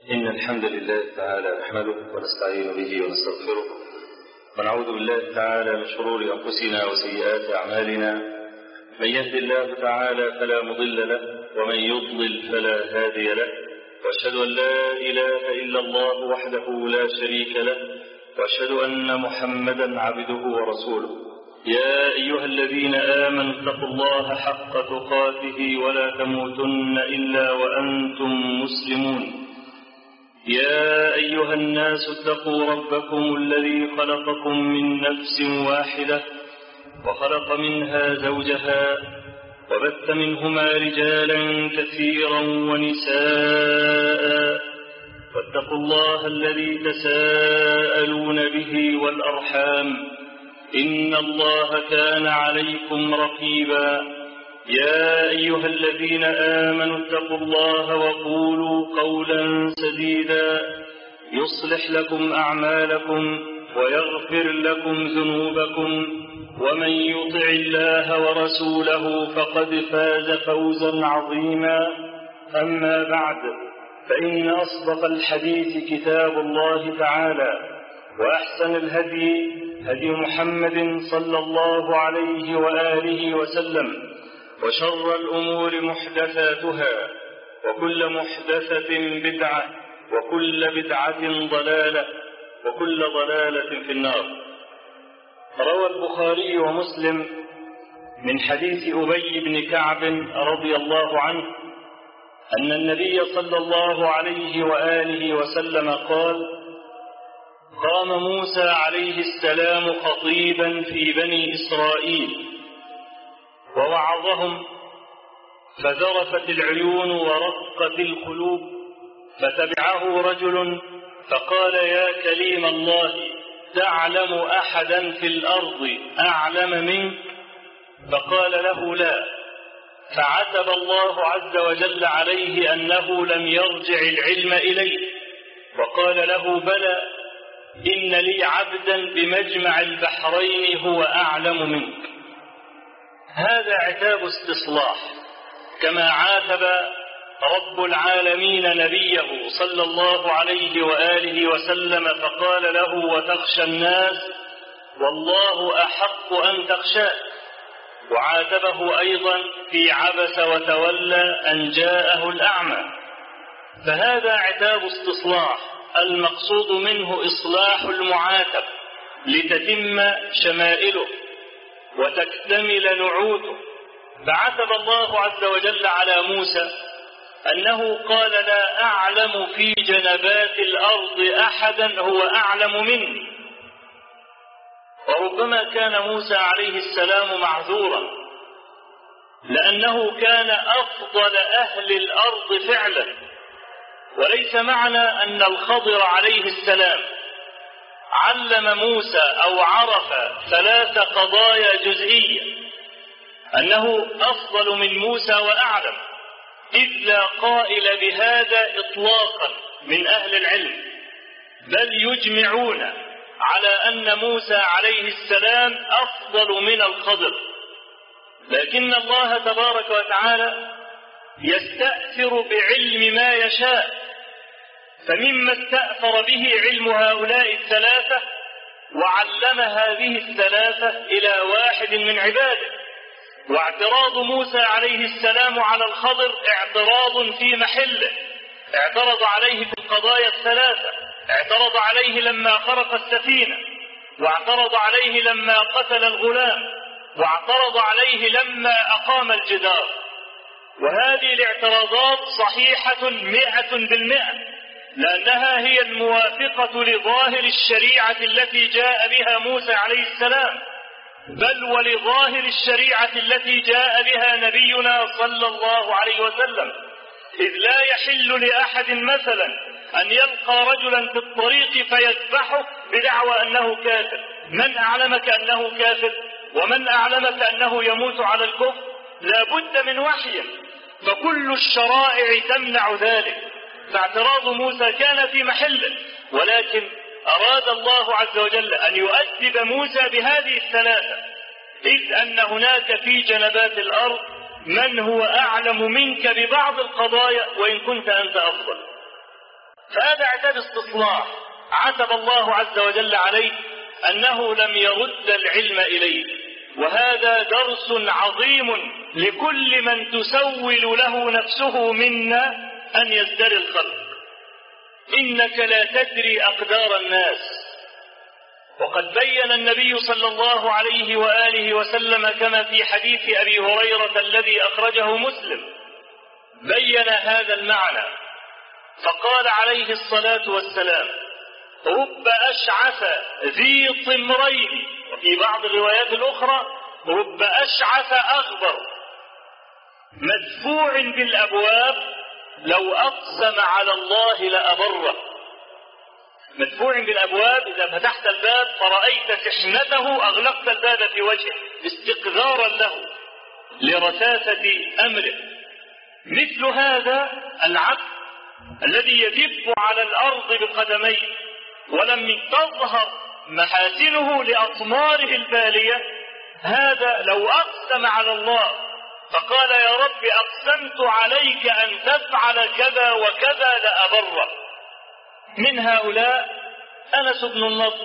إن الحمد لله تعالى نحمده ونستعين به ونستغفره ونعوذ بالله تعالى من شرور أنفسنا وسيئات أعمالنا. من يهد الله تعالى فلا مضل له ومن يضلل فلا هادي له، وأشهد أن لا إله إلا الله وحده لا شريك له، وأشهد أن محمدا عبده ورسوله. يا أيها الذين آمنوا اتقوا الله حق تقاته ولا تموتن إلا وأنتم مسلمون. يا أيها الناس اتقوا ربكم الذي خلقكم من نفس واحدة وخلق منها زوجها وبث منهما رجالا كثيرا ونساء، واتقوا الله الذي تساءلون به والأرحام إن الله كان عليكم رقيبا. يا أيها الذين آمنوا اتقوا الله وقولوا قولا سديدا يصلح لكم أعمالكم ويغفر لكم ذنوبكم، ومن يطع الله ورسوله فقد فاز فوزا عظيما. أما بعد، فإن أصدق الحديث كتاب الله تعالى، وأحسن الهدي هدي محمد صلى الله عليه وآله وسلم، وشر الأمور محدثاتها، وكل محدثة بدعة، وكل بدعة ضلالة، وكل ضلالة في النار. روى البخاري ومسلم من حديث أبي بن كعب رضي الله عنه أن النبي صلى الله عليه وآله وسلم قال: قام موسى عليه السلام خطيبا في بني إسرائيل ووعظهم، فذرفت العيون ورقت القلوب، فتبعه رجل فقال: يا كليم الله، تعلم أحدا في الأرض أعلم منك؟ فقال له: لا. فعتب الله عز وجل عليه أنه لم يرجع العلم إليه، وقال له: بلى، إن لي عبدا بمجمع البحرين هو أعلم منك. هذا عتاب استصلاح، كما عاتب رب العالمين نبيه صلى الله عليه وآله وسلم فقال له: وتخشى الناس والله أحق أن تخشاه. وعاتبه أيضا في عبس وتولى أن جاءه الأعمى. فهذا عتاب استصلاح، المقصود منه إصلاح المعاتب لتتم شمائله وتكتمل نعوته. فعتب الله عز وجل على موسى أنه قال: لا أعلم في جنبات الأرض أحدا هو أعلم مني. وربما كان موسى عليه السلام معذورا، لأنه كان أفضل أهل الأرض فعلا. وليس معنى أن الخضر عليه السلام علم موسى أو عرف 3 قضايا جزئية أنه أفضل من موسى وأعلم، إذ لا قائل بهذا إطلاقا من أهل العلم، بل يجمعون على أن موسى عليه السلام أفضل من الخضر. لكن الله تبارك وتعالى يستأثر بعلم ما يشاء، فمما استأثر به علم هؤلاء 3 وعلم هذه 3 إلى واحد من عباده. واعتراض موسى عليه السلام على الخضر اعتراض في محله، اعترض عليه في القضايا 3، اعترض عليه لما خرق السفينة، واعترض عليه لما قتل الغلام، واعترض عليه لما أقام الجدار. وهذه الاعتراضات صحيحة 100%، لأنها هي الموافقة لظاهر الشريعة التي جاء بها موسى عليه السلام، بل ولظاهر الشريعة التي جاء بها نبينا صلى الله عليه وسلم. إذ لا يحل لأحد مثلا أن يلقى رجلا في الطريق فيذبحه بدعوى أنه كافر. من أعلمك أنه كافر؟ ومن أعلمك أنه يموت على الكفر؟ لا بد من وحي، فكل الشرائع تمنع ذلك. فاعتراض موسى كان في محله، ولكن أراد الله عز وجل أن يؤدب موسى بهذه 3، إذ أن هناك في جنبات الأرض من هو أعلم منك ببعض القضايا وإن كنت أنت أفضل. فهذا اعتاب استصلاح عتب الله عز وجل عليه أنه لم يرد العلم إليه. وهذا درس عظيم لكل من تسول له نفسه منا أن يزدري الخلق. إنك لا تدري أقدار الناس. وقد بين النبي صلى الله عليه وآله وسلم كما في حديث أبي هريرة الذي أخرجه مسلم، بين هذا المعنى فقال عليه الصلاة والسلام: رب أشعث ذي طمرين، وفي بعض الروايات الأخرى رب أشعث أغبر مدفوع بالأبواب لو أقسم على الله لأبره. مدفوع بالأبواب، إذا فتحت الباب فرأيت سحنته أغلقت الباب في وجهه استقذارا له لرثاثة أمره. مثل هذا العبد الذي يدب على الأرض بقدميه ولم تظهر محاسنه لأطماره البالية، هذا لو أقسم على الله فقال: يا رب أقسمت عليك أن تفعل كذا وكذا لأبره. من هؤلاء أنس بن النضر،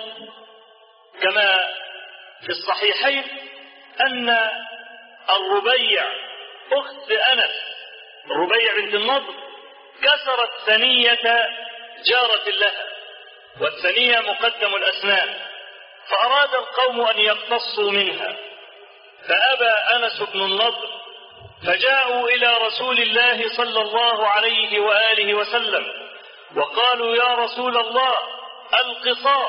كما في الصحيحين أن الربيع أخت أنس، الربيع بنت النضر، كسرت ثنية جارة لها، والثنية مقدم الأسنان، فأراد القوم أن يقتصوا منها، فأبى أنس بن النضر، فجاءوا إلى رسول الله صلى الله عليه وآله وسلم وقالوا: يا رسول الله القصاص.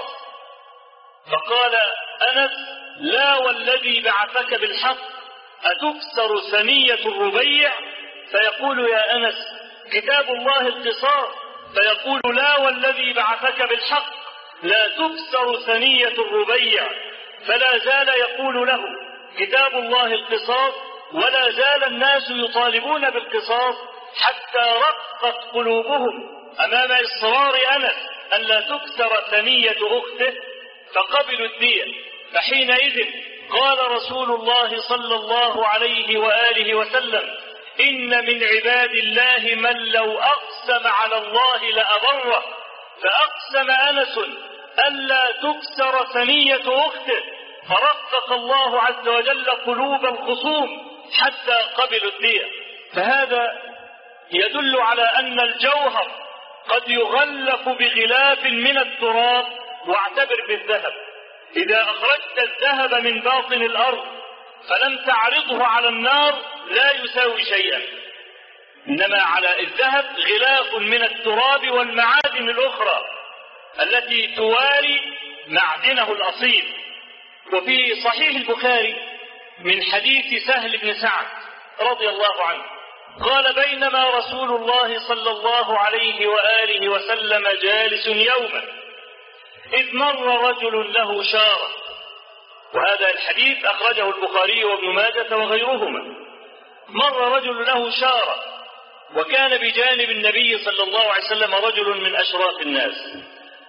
فقال أنس: لا والذي بعثك بالحق أتكسر ثنية الربيع؟ فيقول يا أنس: كتاب الله القصاص. فيقول: لا والذي بعثك بالحق لا تكسر ثنية الربيع. فلا زال يقول له: كتاب الله القصاص، ولا زال الناس يطالبون بالقصاص حتى رقت قلوبهم أمام إصرار أنس أن لا تكسر ثنية أخته، فقبلوا الدية. فحينئذ قال رسول الله صلى الله عليه وآله وسلم: إن من عباد الله من لو أقسم على الله لأبره. فأقسم أنس ألا تكسر ثنية أخته، فرقق الله عز وجل قلوب الخصوم حتى قبلوا الدية. فهذا يدل على أن الجوهر قد يغلف بغلاف من التراب. واعتبر بالذهب، إذا أخرجت الذهب من باطن الأرض فلم تعرضه على النار لا يساوي شيئا، إنما على الذهب غلاف من التراب والمعادن الأخرى التي تواري معدنه الأصيل. وفي صحيح البخاري من حديث سهل بن سعد رضي الله عنه قال: بينما رسول الله صلى الله عليه وآله وسلم جالس يوما إذ مر رجل له شارة. وهذا الحديث أخرجه البخاري وابن ماجة وغيرهما. مر رجل له شارة، وكان بجانب النبي صلى الله عليه وسلم رجل من أشراف الناس،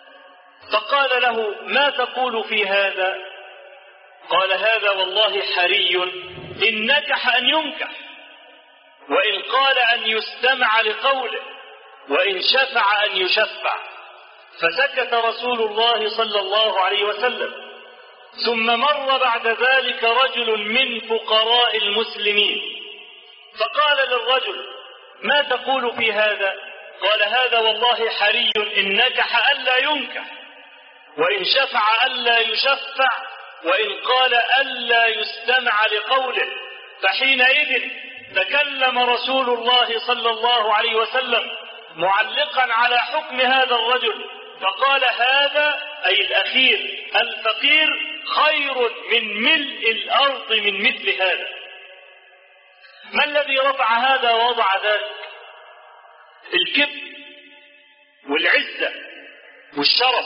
فقال له: ما تقول في هذا؟ قال: هذا والله حري، إن نكح أن ينكح، وإن قال أن يستمع لقوله، وإن شفع أن يشفع. فسكت رسول الله صلى الله عليه وسلم. ثم مر بعد ذلك رجل من فقراء المسلمين، فقال للرجل: ما تقول في هذا؟ قال: هذا والله حري، إن نكح ألا ينكح، وإن شفع ألا يشفع، وإن قال ألا يستمع لقوله. فحينئذ تكلم رسول الله صلى الله عليه وسلم معلقا على حكم هذا الرجل، فقال: هذا أي الأخير الفقير خير من ملء الأرض من مثل هذا. ما الذي رفع هذا ووضع ذلك؟ الكبر والعزة والشرف.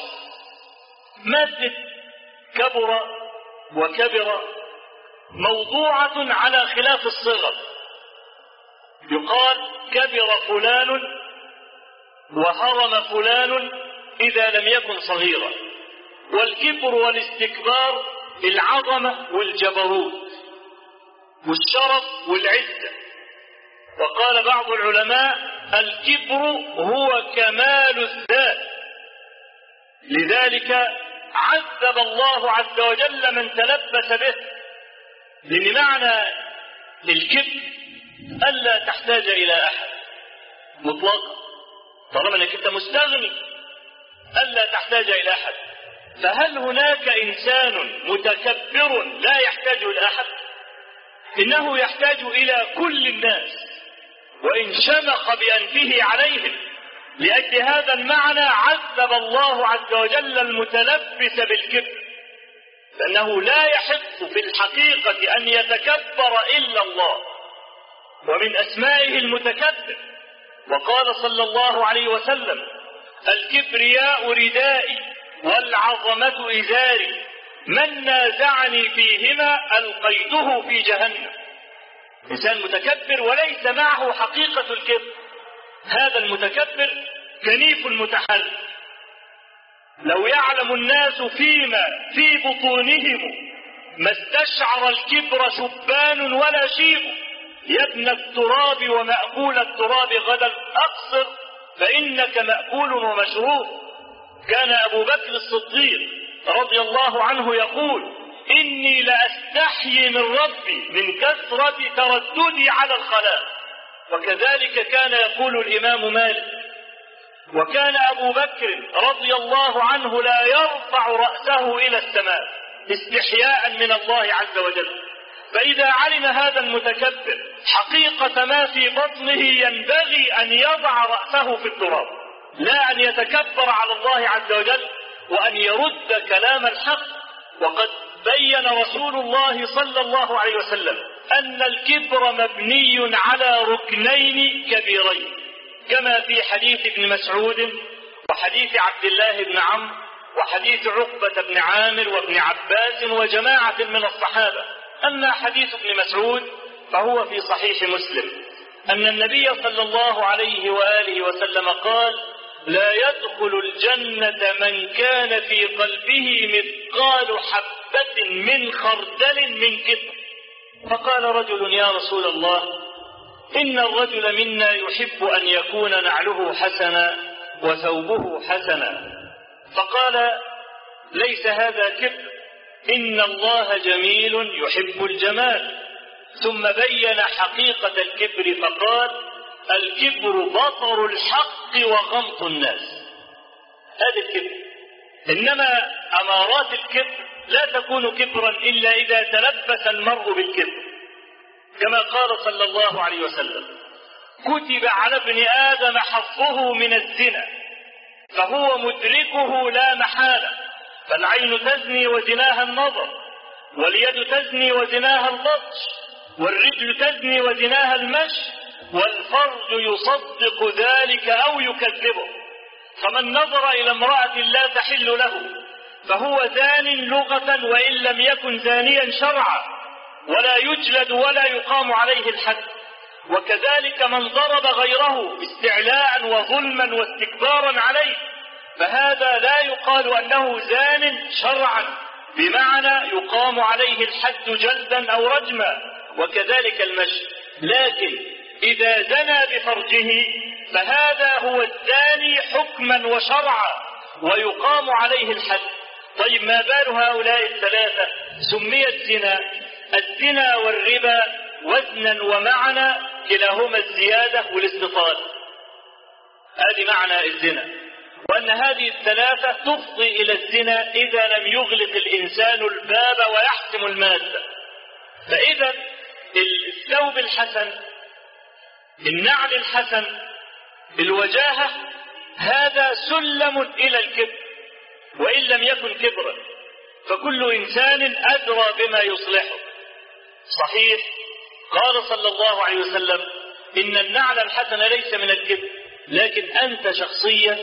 مادة كبر وكبر موضوعة على خلاف الصغر. يقال: كبر فلان وهرم فلان إذا لم يكن صغيرا. والكبر والاستكبار العظمة والجبروت والشرف والعزة. وقال بعض العلماء: الكبر هو كمال الذات، لذلك عذب الله عز وجل من تلبس به، لأن معنى الكبر ألا تحتاج إلى أحد مطلقا، طالما أنك أنت مستغني ألا تحتاج إلى أحد. فهل هناك إنسان متكبر لا يحتاج إلى أحد؟ إنه يحتاج إلى كل الناس وإن شمخ بأنفه عليهم. لأجل هذا المعنى عذب الله عز وجل المتلبس بالكبر، لأنه لا يحق في الحقيقة أن يتكبر إلا الله، ومن أسمائه المتكبر. وقال صلى الله عليه وسلم: الكبرياء ردائي والعظمة إزاري، من نازعني فيهما ألقيته في جهنم. إنسان متكبر وليس معه حقيقة الكبر، هذا المتكبر كنيف متحرك. لو يعلم الناس فيما في بطونهم ما استشعر الكبر شبان ولا شيب. يا ابن التراب ومأكول التراب غدا أقصر فإنك مأكول ومشروب. كان أبو بكر الصديق رضي الله عنه يقول: إني لأستحيي من ربي من كثرة ترددي على الخلاء. وكذلك كان يقول الإمام مالك. وكان أبو بكر رضي الله عنه لا يرفع رأسه إلى السماء استحياء من الله عز وجل. فإذا علم هذا المتكبر حقيقة ما في بطنه ينبغي أن يضع رأسه في التراب، لا أن يتكبر على الله عز وجل وأن يرد كلام الحق. وقد بين رسول الله صلى الله عليه وسلم أن الكبر مبني على ركنين كبيرين، كما في حديث ابن مسعود وحديث عبد الله بن عمرو وحديث عقبة بن عامر وابن عباس وجماعة من الصحابة. أما حديث ابن مسعود فهو في صحيح مسلم أن النبي صلى الله عليه وآله وسلم قال: لا يدخل الجنة من كان في قلبه مثقال حبة من خردل من كبر. فقال رجل: يا رسول الله، إن الرجل منا يحب أن يكون نعله حسنا وثوبه حسنا. فقال: ليس هذا كبر، إن الله جميل يحب الجمال. ثم بين حقيقة الكبر فقال: الكبر بطر الحق وغمط الناس. هذا الكبر. إنما أمارات الكبر لا تكون كبرا إلا إذا تلبس المرء بالكبر، كما قال صلى الله عليه وسلم: كتب على ابن آدم حظه من الزنا فهو مدركه لا محالة، فالعين تزني وزناها النظر، واليد تزني وزناها اللطش، والرجل تزني وزناها المشي، والفرج يصدق ذلك أو يكذبه. فمن نظر إلى امرأة لا تحل له فهو زان لغة وإن لم يكن زانيا شرعا، ولا يجلد ولا يقام عليه الحد. وكذلك من ضرب غيره استعلاء وظلما واستكبارا عليه فهذا لا يقال أنه زان شرعا، بمعنى يقام عليه الحد جلدا أو رجما. وكذلك المشي. لكن إذا زنى بفرجه فهذا هو الزاني حكما وشرعا ويقام عليه الحد. طيب ما بال هؤلاء الثلاثة سميت زنا؟ الزنا والربا وزنا ومعنى كلاهما الزيادة والاستطالة. هذه معنى الزنا، وأن هذه الثلاثة تفضي إلى الزنا إذا لم يغلق الإنسان الباب ويحسم المادة. فإذا الثوب الحسن، النعل الحسن، الوجاهة، هذا سلم إلى الكبر وإن لم يكن كبرا، فكل إنسان أدرى بما يصلحه. صحيح قال صلى الله عليه وسلم: إن النعل الحسن ليس من الكبر، لكن أنت شخصيا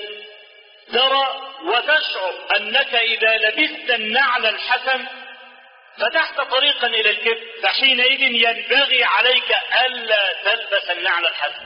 ترى وتشعر أنك إذا لبست النعل الحسن فتحت طريقا إلى الكبر، فحينئذ ينبغي عليك ألا تلبس النعل الحسن.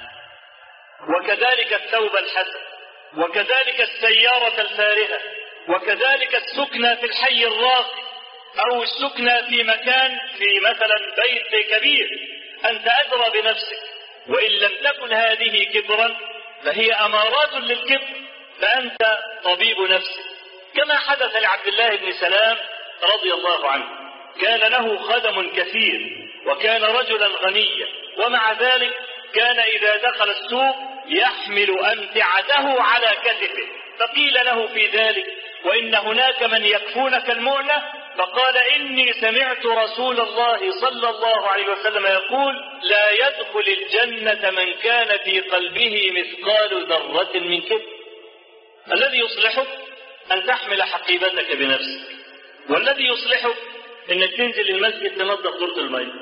وكذلك الثوب الحسن، وكذلك السيارة الفارهة، وكذلك السكنى في الحي الراقي أو السكنى في مكان في مثلا بيت كبير. أنت أدرى بنفسك، وإن لم تكن هذه كبرا فهي أمارات للكبر، فأنت طبيب نفسك. كما حدث لعبد الله بن سلام رضي الله عنه، كان له خدم كثير وكان رجلا غنيا، ومع ذلك كان إذا دخل السوق يحمل أمتعته على كتفه، فقيل له في ذلك: وإن هناك من يكفونك المؤنة؟ فقال: إني سمعت رسول الله صلى الله عليه وسلم يقول: لا يدخل الجنة من كان في قلبه مثقال ذرة من كبر. الذي يصلحك أن تحمل حقيبتك بنفسك، والذي يصلحك أنك تنزل المسجد تنظف دورة الماء،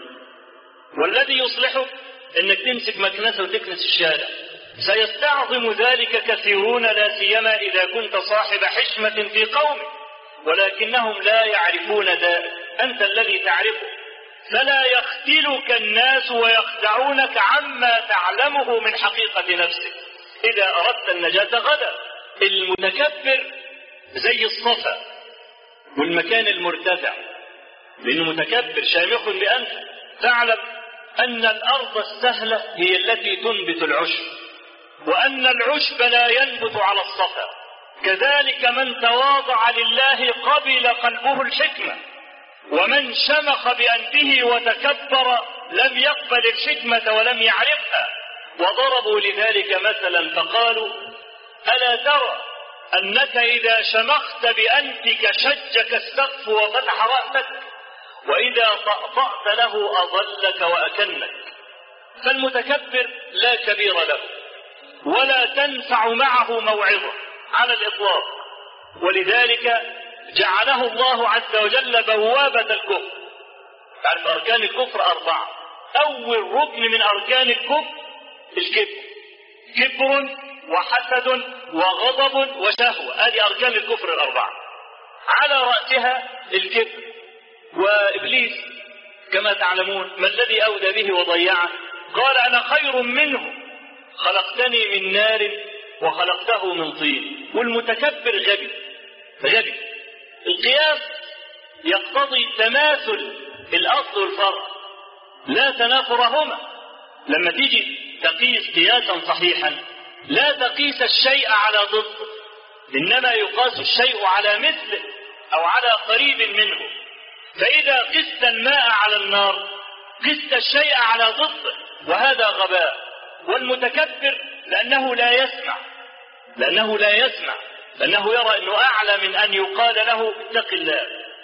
والذي يصلحك أنك تمسك مكنسة وتكنس الشارع. سيستعظم ذلك كثيرون، لا سيما إذا كنت صاحب حشمة في قومك، ولكنهم لا يعرفون ذلك، أنت الذي تعرفه. فلا يختلك الناس ويخدعونك عما تعلمه من حقيقة نفسك إذا أردت النجاة غدا. المتكبر زي الصفا والمكان المرتفع، لأنه متكبر شامخ بأنف. تعلم أن الأرض السهلة هي التي تنبت العشب، وأن العشب لا ينبت على الصفا. كذلك من تواضع لله قبل قلبه الحكمة، ومن شمخ بأنفه وتكبر لم يقبل الحكمة ولم يعرفها. وضربوا لذلك مثلا فقالوا: ألا ترى أنك إذا شمخت بأنفك شجك السقف وفتح رأسك، وإذا طأطأت له أضلك وأكنك. فالمتكبر لا كبير له ولا تنفع معه موعظة على الإطلاق، ولذلك جعله الله عز وجل بوابة الكفر. تعرف أركان الكفر 4، أول ركن من أركان الكفر الكبر، كبر وحسد وغضب وشهوة، هذه أركان الكفر 4، على رأسها الكبر. وإبليس كما تعلمون ما الذي أودى به وضيعه؟ قال: أنا خير منه، خلقتني من نار وخلقته من طين. والمتكبر غبي. القياس يقتضي تماثل الأصل والفرع، لا تنافرهما. لما تيجي تقيس قياسا صحيحا لا تقيس الشيء على ضده، إنما يقاس الشيء على مثله أو على قريب منه. فإذا قست الماء على النار قست الشيء على ضده، وهذا غباء. والمتكبر لأنه لا يسمع، لأنه يرى أنه أعلى من أن يقال له اتق الله،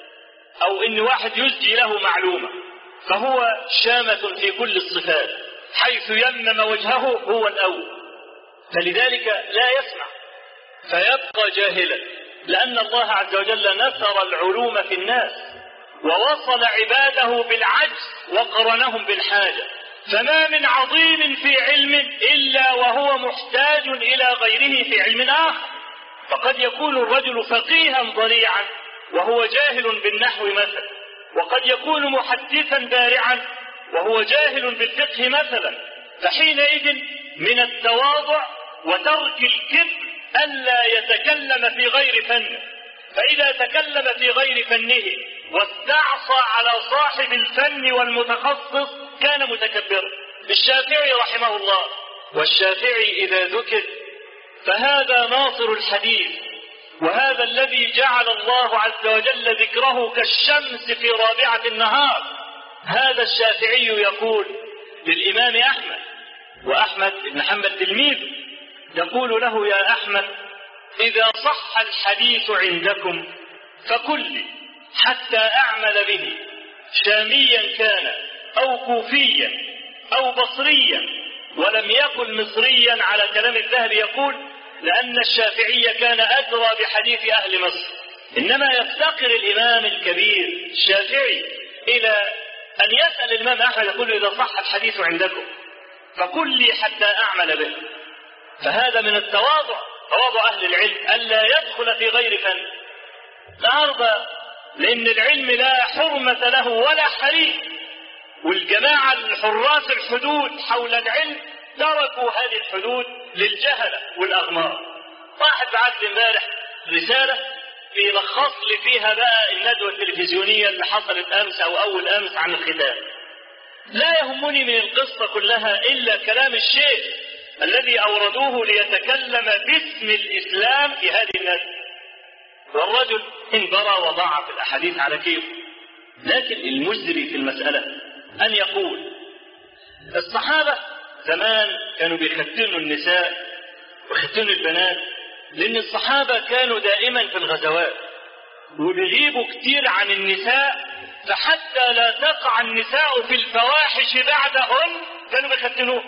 أو أن واحد يسجي له معلومة، فهو شامة في كل الصفات، حيث يمم وجهه هو الأول، فلذلك لا يسمع فيبقى جاهلا. لأن الله عز وجل نثر العلوم في الناس ووصل عباده بالعجز وقرنهم بالحاجة، فما من عظيم في علم إلا وهو محتاج إلى غيره في علم آخر. فقد يكون الرجل فقيها ضريعا وهو جاهل بالنحو مثلا، وقد يكون محدثا بارعا وهو جاهل بالفقه مثلا. فحينئذ من التواضع وترك الكبر ألا يتكلم في غير فنه، فإذا تكلم في غير فنه واستعصى على صاحب الفن والمتخصص كان متكبرا. الشافعي رحمه الله، والشافعي إذا ذكر فهذا ناصر الحديث، وهذا الذي جعل الله عز وجل ذكره كالشمس في رابعة النهار. هذا الشافعي يقول للإمام أحمد، وأحمد بن حنبل تلميذه، يقول له: يا أحمد، إذا صح الحديث عندكم فقل لي حتى أعمل به، شاميا كان أو كوفيا أو بصريا، ولم يكن مصريا على كلام الذهبي، يقول لأن الشافعي كان أدرى بحديث أهل مصر. إنما يفتقر الإمام الكبير الشافعي إلى أن يسأل الإمام أحمد، يقول: إذا صح الحديث عندكم فقل لي حتى أعمل به. فهذا من التواضع، تواضع أهل العلم ألا يدخل في غير فن. النهارده لأن العلم لا حرمة له ولا حريم، والجماعة الحراس الحدود حول العلم تركوا هذه الحدود للجهلة والأغمار. واحد بعت لي امبارح رسالة بيلخص لي فيها بقى الندوة التلفزيونية اللي حصلت أمس أو أول أمس عن الختان. لا يهمني من القصة كلها إلا كلام الشيخ الذي أوردوه ليتكلم باسم الإسلام في هذه الناس، والرجل انبرى وضاعف الأحاديث على كيف. لكن المجري في المسألة أن يقول الصحابة زمان كانوا بيختنوا النساء ويختنوا البنات، لأن الصحابة كانوا دائما في الغزوات وبيغيبوا كتير عن النساء، فحتى لا تقع النساء في الفواحش بعدهن كانوا بيختنوه.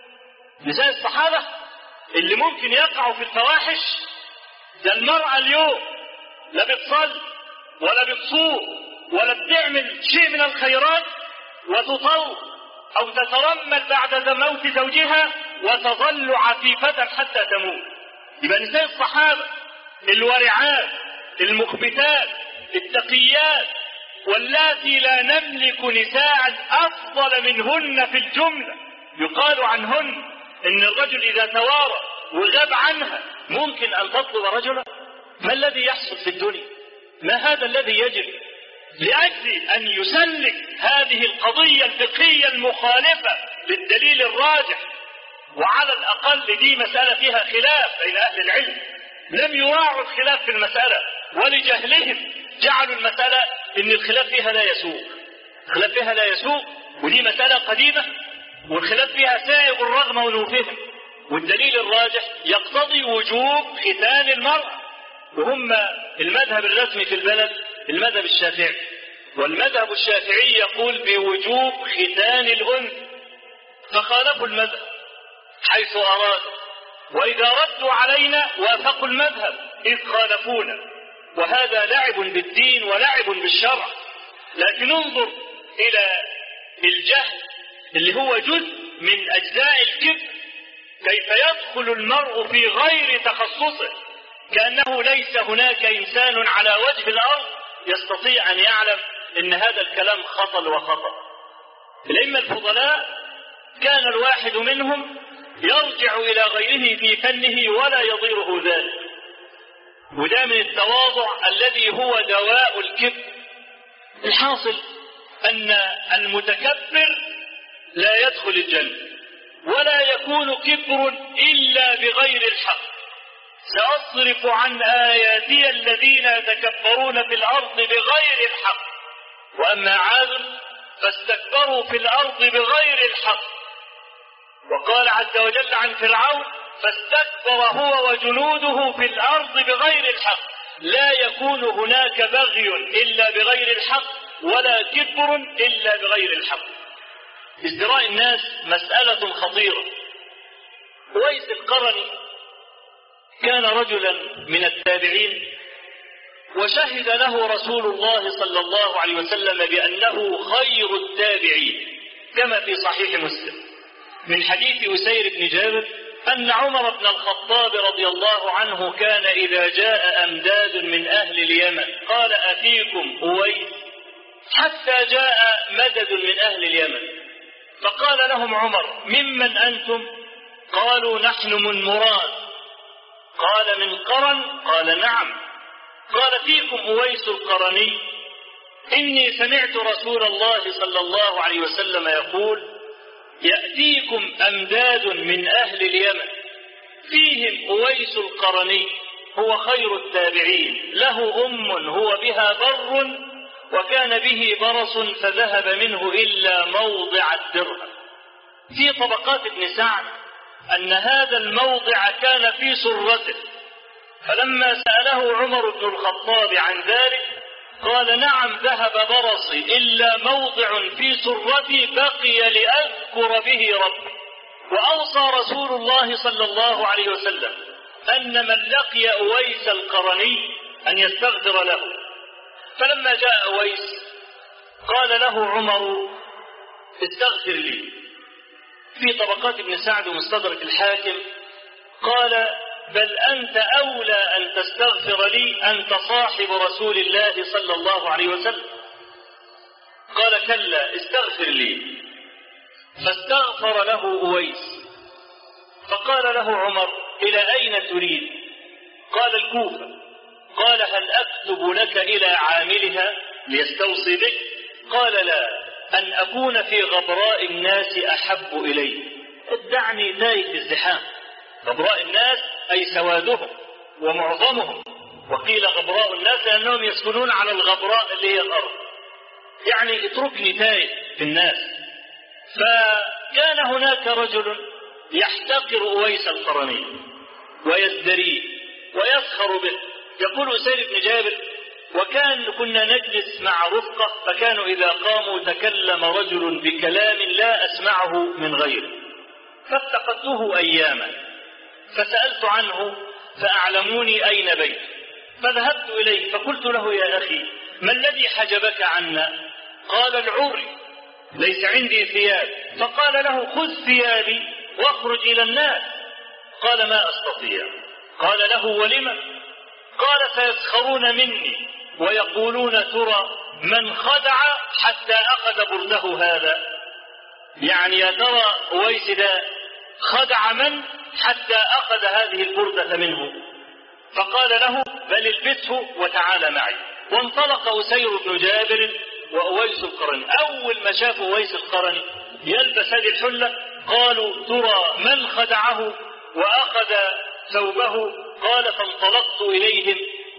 نساء الصحابة اللي ممكن يقعوا في الفواحش، ده المرأة اليوم لا بتصلي ولا بتصوم ولا بتعمل شيء من الخيرات وتطل أو تترمل بعد موت زوجها وتظل عفيفة حتى تموت. يبقى نساء الصحابة الورعات المخبتات التقيات، واللاتي لا نملك نساء أفضل منهن في الجملة، يقال عنهن إن الرجل إذا توارى وغاب عنها ممكن أن تطلب رجلا. ما الذي يحصل في الدنيا؟ ما هذا الذي يجري؟ لأجل أن يسلك هذه القضية الفقهية المخالفة للدليل الراجح، وعلى الأقل دي مسألة فيها خلاف بين أهل العلم، لم يراعوا الخلاف في المسألة ولجهلهم جعلوا المسألة إن الخلاف فيها لا يسوق. الخلاف فيها لا يسوق، ودي مسألة قديمة والخلاف فيها سائغ رغم أنوفهم، والدليل الراجح يقتضي وجوب ختان المرأة. وهم المذهب الرسمي في البلد المذهب الشافعي، والمذهب الشافعي يقول بوجوب ختان الأنثى، فخالفوا المذهب حيث أرادوا، وإذا ردوا علينا وافقوا المذهب إذ خالفونا، وهذا لعب بالدين ولعب بالشرع. لكن انظر إلى الجهل اللي هو جزء من أجزاء الكفر، كيف يدخل المرء في غير تخصصه كأنه ليس هناك إنسان على وجه الأرض يستطيع أن يعلم إن هذا الكلام خطأ وخطأ. الأئمة الفضلاء كان الواحد منهم يرجع إلى غيره في فنه ولا يضيره ذلك، وده من التواضع الذي هو دواء الكبر. الحاصل أن المتكبر لا يدخل الجنة، ولا يكون كبر إلا بغير الحق. سأصرف عن آياتي الذين يتكبرون في الأرض بغير الحق، وأما عاد فاستكبروا في الأرض بغير الحق. وقال عز وجل عن فرعون فاستكبر هو وجنوده في الأرض بغير الحق. لا يكون هناك بغي إلا بغير الحق، ولا كبر إلا بغير الحق. ازدراء الناس مسألة خطيرة. أويس القرني كان رجلا من التابعين، وشهد له رسول الله صلى الله عليه وسلم بأنه خير التابعين، كما في صحيح مسلم من حديث أسير بن جابر أن عمر بن الخطاب رضي الله عنه كان إذا جاء أمداد من أهل اليمن قال أتيكم أويس، حتى جاء مدد من أهل اليمن فقال لهم عمر ممن أنتم؟ قالوا نحن من مراد. قال من قرن؟ قال نعم. قال فيكم أويس القرني؟ إني سمعت رسول الله صلى الله عليه وسلم يقول يأتيكم أمداد من أهل اليمن فيهم أويس القرني هو خير التابعين، له هو بها بر وكان به برص فذهب منه إلا موضع الدرهم. في طبقات ابن سعد أن هذا الموضع كان في سرته، فلما سأله عمر بن الخطاب عن ذلك قال نعم ذهب برصي إلا موضع في سرتي بقي لأذكر به ربي. وأوصى رسول الله صلى الله عليه وسلم أن من لقي أويس القرني أن يستغفر له. فلما جاء أويس قال له عمر استغفر لي. في طبقات ابن سعد ومستدرك الحاكم قال بل أنت أولى أن تستغفر لي، أنت صاحب رسول الله صلى الله عليه وسلم. قال كلا استغفر لي. فاستغفر له أويس. فقال له عمر إلى أين تريد؟ قال الكوفة. قال هل أكتب لك إلى عاملها ليستوصي بك؟ قال لا، أن أكون في غبراء الناس أحب إلي. ادعني تايه في الزحام. غبراء الناس أي سوادهم ومعظمهم، وقيل غبراء الناس لأنهم يسكنون على الغبراء اللي هي الأرض، يعني اتركني تايه في الناس. فكان هناك رجل يحتقر أويس القرني ويزدريه ويسخر به. يقول أسيد بن جابر: كنا نجلس مع رفقة، فكانوا إذا قاموا تكلم رجل بكلام لا أسمعه من غيره، فافتقدته أياما فسألت عنه فأعلموني أين بيته، فذهبت إليه فقلت له: يا أخي ما الذي حجبك عنا؟ قال: العري، ليس عندي ثياب. فقال له: خذ ثيابي واخرج إلى الناس. قال: ما أستطيع. قال له: ولم؟ قال: سيسخرون مني ويقولون ترى من خدع حتى أخذ برده هذا. يعني يا ترى أويس ده خدع من حتى أخذ هذه البردة منه؟ فقال له: بل البسه وتعال معي. وانطلق أسير بن جابر وأويس القرني. أول ما شافوا أويس القرني يلبس هذه الحلة قالوا: ترى من خدعه وأخذ ثوبه؟ قال: فانطلقت إليهم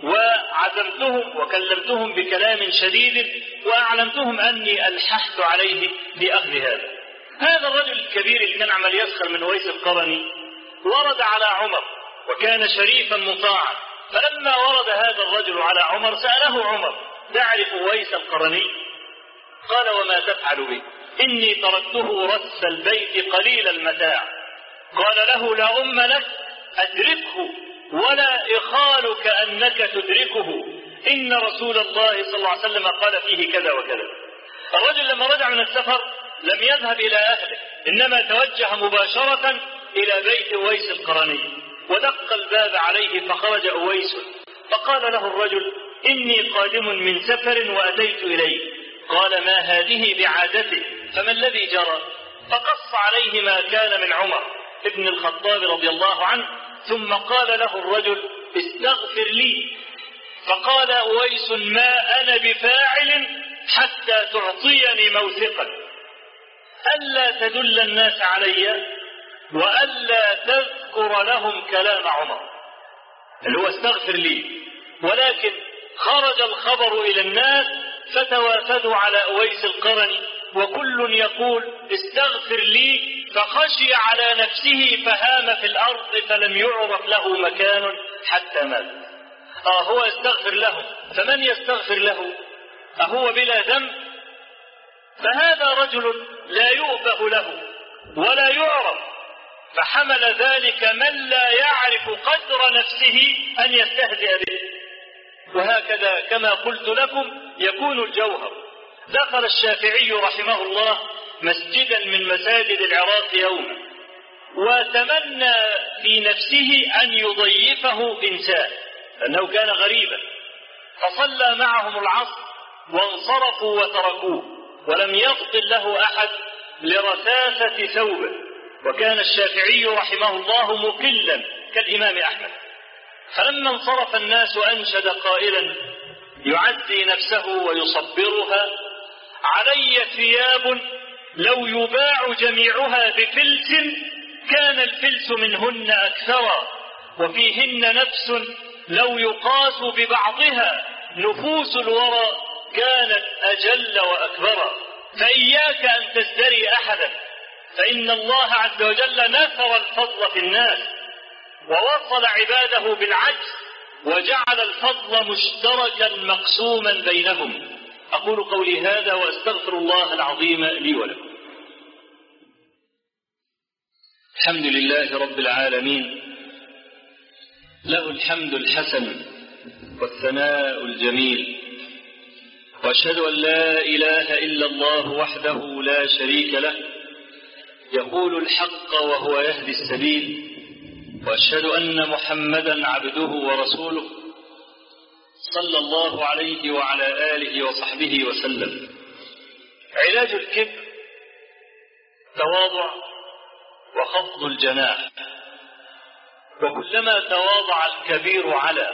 وعزمتهم وكلمتهم بكلام شديد وأعلمتهم أني ألححت عليه بأخذ هذا الرجل الكبير اللي كان عمل يسخر من أويس القرني ورد على عمر، وكان شريفا مطاعا. فلما ورد هذا الرجل على عمر سأله عمر: تعرف أويس القرني؟ قال: وما تفعل به؟ إني تركته رس البيت قليل المتاع. قال له: لا أم لك، أدركه ولا إخالك أنك تدركه، إن رسول الله صلى الله عليه وسلم قال فيه كذا وكذا. الرجل لما رجع من السفر لم يذهب إلى أهله، إنما توجه مباشرة إلى بيت أويس القرني ودق الباب عليه، فخرج أويس فقال له الرجل: إني قادم من سفر وأتيت إليه. قال: ما هذه بعادته، فما الذي جرى؟ فقص عليه ما كان من عمر ابن الخطاب رضي الله عنه، ثم قال له الرجل: استغفر لي. فقال أويس: ما أنا بفاعل حتى تعطيني موثقا ألا تدل الناس علي وألا تذكر لهم كلام عمر، اللي هو استغفر لي. ولكن خرج الخبر إلى الناس فتوافدوا على أويس القرني، وكل يقول: استغفر لي، فخشي على نفسه فهام في الأرض فلم يعرف له مكان حتى مات. هو يستغفر له، فمن يستغفر له؟ أهو بلا ذنب؟ فهذا رجل لا يؤبه له ولا يعرف، فحمل ذلك من لا يعرف قدر نفسه أن يستهزئ به. وهكذا كما قلت لكم يكون الجوهر. دخل الشافعي رحمه الله مسجدا من مساجد العراق يوما، وتمنى في نفسه أن يضيفه إنسان لأنه كان غريبا، فصلى معهم العصر وانصرفوا وتركوه، ولم يفضل له أحد لرثاثة ثوبه. وكان الشافعي رحمه الله مقلا كالإمام أحمد. فلما انصرف الناس أنشد قائلا يعزي نفسه ويصبرها: علي ثياب لو يباع جميعها بفلس كان الفلس منهن أكثرا، وفيهن نفس لو يقاس ببعضها نفوس الورى كانت أجل وأكبرا. فإياك أن تزدري أحدا، فإن الله عز وجل نثر الفضل في الناس ووصل عباده بالعجز وجعل الفضل مشتركا مقسوما بينهم. أقول قولي هذا وأستغفر الله العظيم لي ولكم. الحمد لله رب العالمين، له الحمد الحسن والثناء الجميل، وأشهد أن لا إله إلا الله وحده لا شريك له يقول الحق وهو يهدي السبيل، وأشهد أن محمدا عبده ورسوله صلى الله عليه وعلى آله وصحبه وسلم. علاج الكبر تواضع وخفض الجناح، وكلما تواضع الكبير على،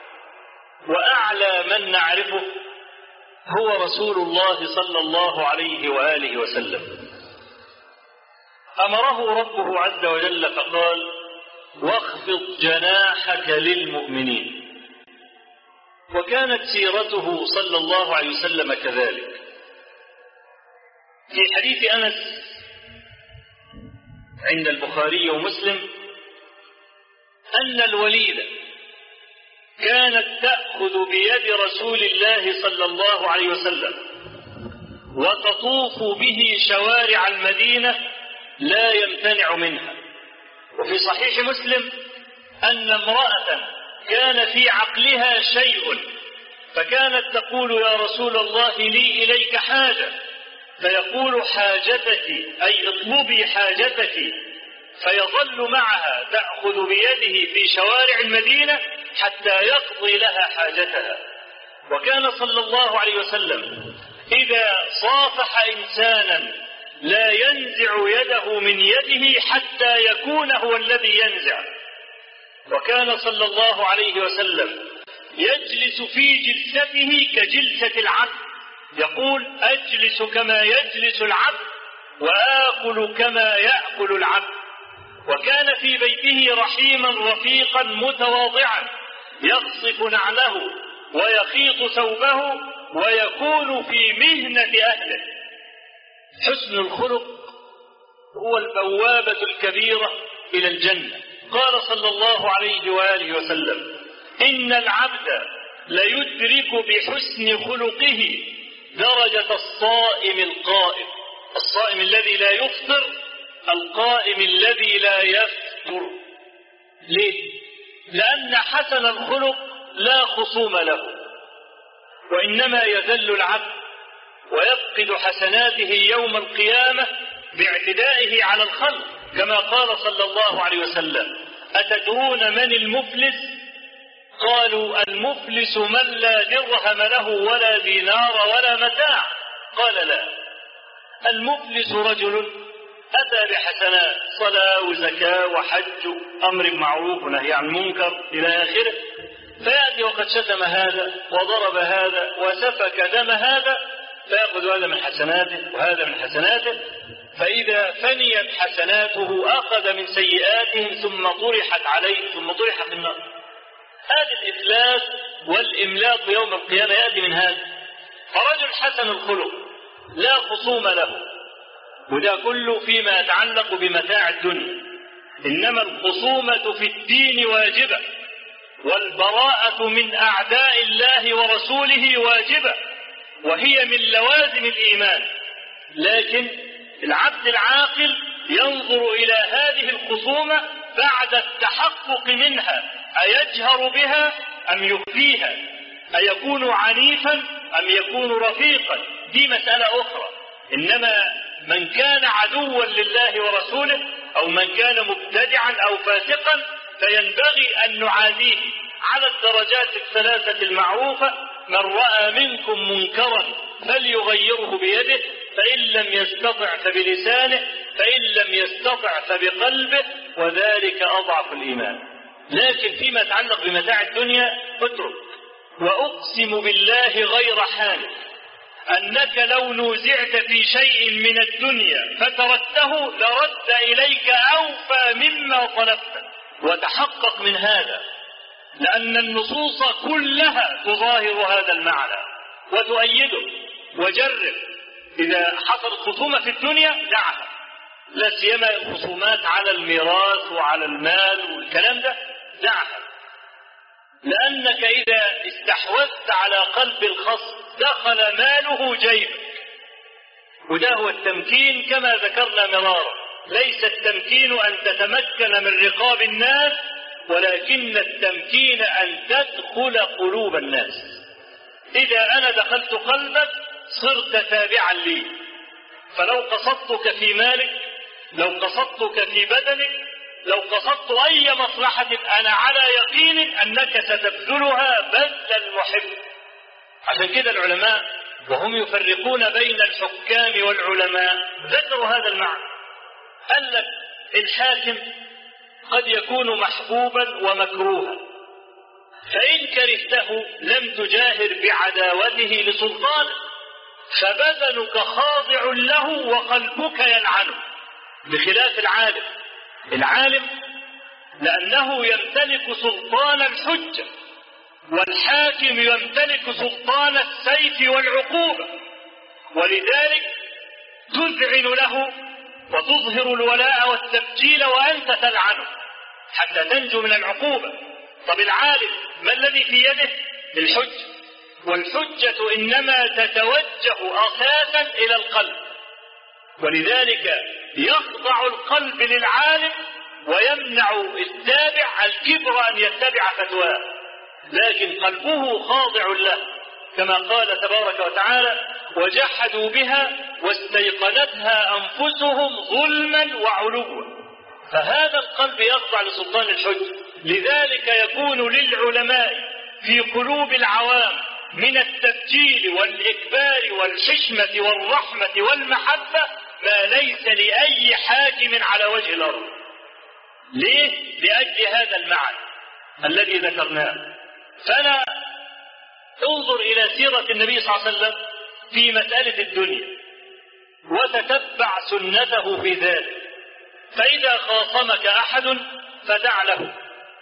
وأعلى من نعرفه هو رسول الله صلى الله عليه وآله وسلم. أمره ربه عز وجل فقال: واخفض جناحك للمؤمنين. وكانت سيرته صلى الله عليه وسلم كذلك. في حديث أنس عند البخاري ومسلم أن الوليدة كانت تأخذ بيد رسول الله صلى الله عليه وسلم وتطوف به شوارع المدينة لا يمتنع منها. وفي صحيح مسلم أن امرأة كان في عقلها شيء فكانت تقول: يا رسول الله لي إليك حاجة، فيقول: حاجتك أي اطلبي حاجتك، فيظل معها تأخذ بيده في شوارع المدينة حتى يقضي لها حاجتها. وكان صلى الله عليه وسلم إذا صافح إنسانا لا ينزع يده من يده حتى يكون هو الذي ينزع. وكان صلى الله عليه وسلم يجلس في جلسته كجلسة العبد، يقول: أجلس كما يجلس العبد وآكل كما يأكل العبد. وكان في بيته رحيما رفيقا متواضعا، يقصف نعله ويخيط ثوبه ويكون في مهنة أهله. حسن الخلق هو البوابة الكبيرة إلى الجنة. قال صلى الله عليه وآله وسلم: إن العبد ليدرك بحسن خلقه درجة الصائم القائم. الصائم الذي لا يفطر، القائم الذي لا يفطر. ليه؟ لأن حسن الخلق لا خصوم له، وإنما يذل العبد ويفقد حسناته يوم القيامة باعتدائه على الخلق، كما قال صلى الله عليه وسلم: أتدرون من المفلس؟ قالوا: المفلس من لا درهم له ولا دينار ولا متاع. قال: لا، المفلس رجل أتى بحسنات، صلاة وزكاة وحج، أمر بمعروف ونهي عن منكر إلى آخره، فيأتي وقد شتم هذا وضرب هذا وسفك دم هذا، فيأخذ هذا من حسناته وهذا من حسناته، فإذا فنيت حسناته أخذ من سيئاتهم ثم طرحت عليه ثم طرح في النار. هذا الإفلاس والإملاق يوم القيامة يأتي من هذا. فرجل حسن الخلق لا خصوم له، وده كله فيما يتعلق بمتاع الدنيا. إنما الخصومة في الدين واجبة، والبراءة من أعداء الله ورسوله واجبة، وهي من لوازم الإيمان. لكن العبد العاقل ينظر إلى هذه الخصومة بعد التحقق منها، أيجهر بها أم يخفيها، أيكون عنيفا أم يكون رفيقا، دي مسألة أخرى. إنما من كان عدوا لله ورسوله أو من كان مبتدعا أو فاسقا فينبغي أن نعاديه على الدرجات الثلاثة المعروفة: من رأى منكم منكرا فليغيره بيده، فإن لم يستطع فبلسانه، فإن لم يستطع فبقلبه، وذلك أضعف الإيمان. لكن فيما يتعلق بمتاع الدنيا اترك. وأقسم بالله غير حالف أنك لو نوزعت في شيء من الدنيا فتركته لرد إليك أوفى مما طلبت. وتحقق من هذا، لأن النصوص كلها تظاهر هذا المعنى وتؤيده. وجرب إذا حصلت خصومة في الدنيا دعها، لا سيما الخصومات على الميراث وعلى المال والكلام ده، دعها. لأنك إذا استحوذت على قلب الخصم دخل ماله جيبك، وده هو التمكين كما ذكرنا مرارا. ليس التمكين أن تتمكن من رقاب الناس، ولكن التمكين أن تدخل قلوب الناس. إذا أنا دخلت قلبك صرت تابعا لي، فلو قصدتك في مالك، لو قصدتك في بدنك، لو قصدت أي مصلحة أنا على يقين أنك ستبذلها بذل المحب. عشان كده العلماء وهم يفرقون بين الحكام والعلماء ذكروا هذا المعنى. قال لك الحاكم قد يكون محبوبا ومكروها، فإن كرهته لم تجاهر بعداوته لسلطانه، فبدنك خاضع له وقلبك يلعنه. بخلاف العالم لأنه يمتلك سلطان الحجة، والحاكم يمتلك سلطان السيف والعقوبة، ولذلك تذعن له وتظهر الولاء والتبجيل وأنت تلعنه حتى تنجو من العقوبة. طب العالم ما الذي في يده؟ الحجة، والحجة إنما تتوجه أساسا إلى القلب، ولذلك يخضع القلب للعالم ويمنع التابع الكبر أن يتبع فتواه، لكن قلبه خاضع له، كما قال تبارك وتعالى: وجحدوا بها واستيقنتها أنفسهم ظلما وعلوا. فهذا القلب يخضع لسلطان الحجة، لذلك يكون للعلماء في قلوب العوام من التبجيل والإكبار والحشمة والرحمة والمحبة ما ليس لأي حاكم على وجه الأرض. ليه؟ لأجل هذا المعنى الذي ذكرناه. فأنا انظر إلى سيرة النبي صلى الله عليه وسلم في مسألة الدنيا وتتبع سنته في ذلك، فإذا خاصمك أحد فدع له،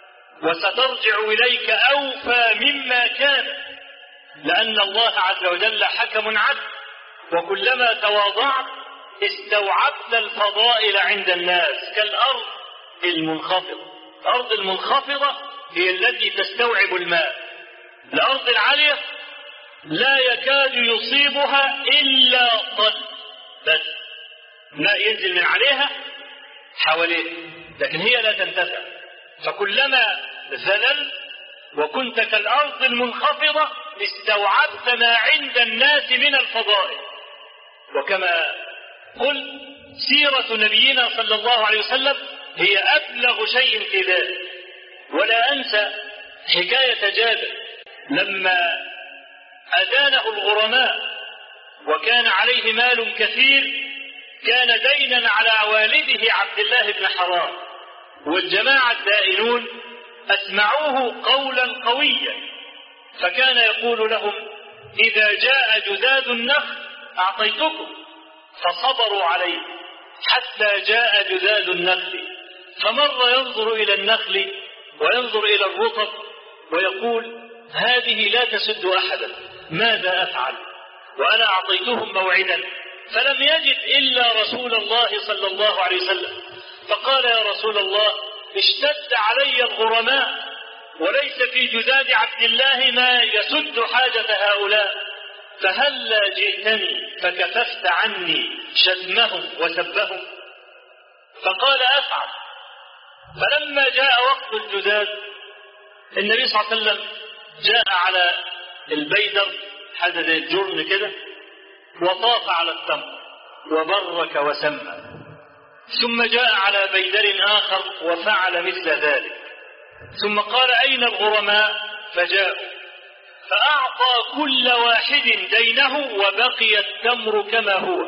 وسترجع إليك أوفى مما كان، لأن الله عز وجل حكم عدل، وكلما تواضعت استوعبت الفضائل عند الناس كالأرض المنخفضة. الأرض المنخفضة هي التي تستوعب الماء، الأرض العالية لا يكاد يصيبها إلا طل، بس ماء ينزل من عليها حواليه، لكن هي لا تنتفع. فكلما ذللت وكنت كالأرض المنخفضة استوعبت ما عند الناس من الفضائل. وكما قلت سيرة نبينا صلى الله عليه وسلم هي أبلغ شيء في ذلك. ولا أنسى حكاية جابر لما أدانه الغرماء وكان عليه مال كثير، كان دينا على والده عبد الله بن حرام، والجماعة الدائنون أسمعوه قولا قويا، فكان يقول لهم: إذا جاء جذاذ النخل أعطيتكم، فصبروا عليه حتى جاء جذاذ النخل، فمر ينظر إلى النخل وينظر إلى الرطب ويقول: هذه لا تسد أحدا، ماذا أفعل؟ وأنا أعطيتهم موعدا، فلم يجد إلا رسول الله صلى الله عليه وسلم، فقال: يا رسول الله، اشتد علي الغرماء وليس في جذاذ عبد الله ما يسد حاجة هؤلاء، فهلا جئتني فكففت عني شتمهم وسبهم؟ فقال: أفعل. فلما جاء وقت الجذاذ النبي صلى الله عليه وسلم جاء على البيدر، حاجة زي الجرن كده، وطاف على التمر وبرك وسمى، ثم جاء على بيدر آخر وفعل مثل ذلك، ثم قال: أين الغرماء؟ فجاءوا، فأعطى كل واحد دينه وبقي التمر كما هو.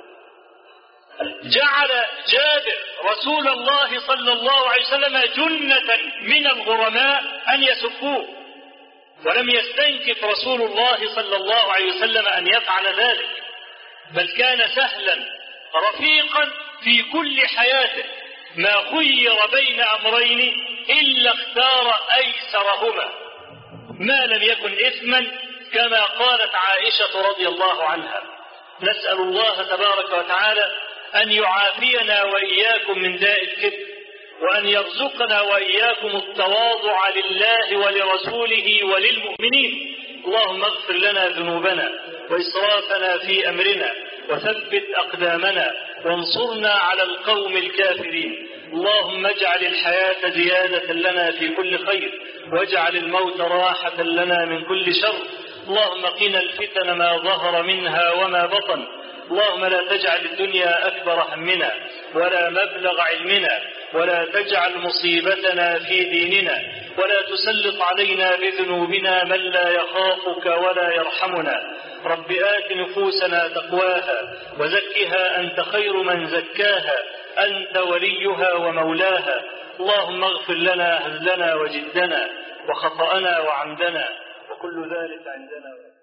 جعل جابر رسول الله صلى الله عليه وسلم جنة من الغرماء أن يسبوه، ولم يستنكف رسول الله صلى الله عليه وسلم أن يفعل ذلك، بل كان سهلا رفيقا في كل حياته، ما خير بين أمرين إلا اختار أيسرهما ما لم يكن إثما، كما قالت عائشة رضي الله عنها: نسأل الله تبارك وتعالى أن يعافينا وإياكم من داء الكبر، وأن يرزقنا وإياكم التواضع لله ولرسوله وللمؤمنين. اللهم اغفر لنا ذنوبنا وإسرافنا في أمرنا، وثبت أقدامنا، وانصرنا على القوم الكافرين. اللهم اجعل الحياة زيادة لنا في كل خير، واجعل الموت راحة لنا من كل شر. اللهم قنا الفتن ما ظهر منها وما بطن. اللهم لا تجعل الدنيا أكبر همنا ولا مبلغ علمنا، ولا تجعل مصيبتنا في ديننا، ولا تسلط علينا بذنوبنا من لا يخافك ولا يرحمنا. رب آت نفوسنا تقواها وزكها أنت خير من زكاها، أنت وليها ومولاها. اللهم اغفر لنا هزلنا وجدنا وخطأنا وعمدنا، وكل ذلك عندنا.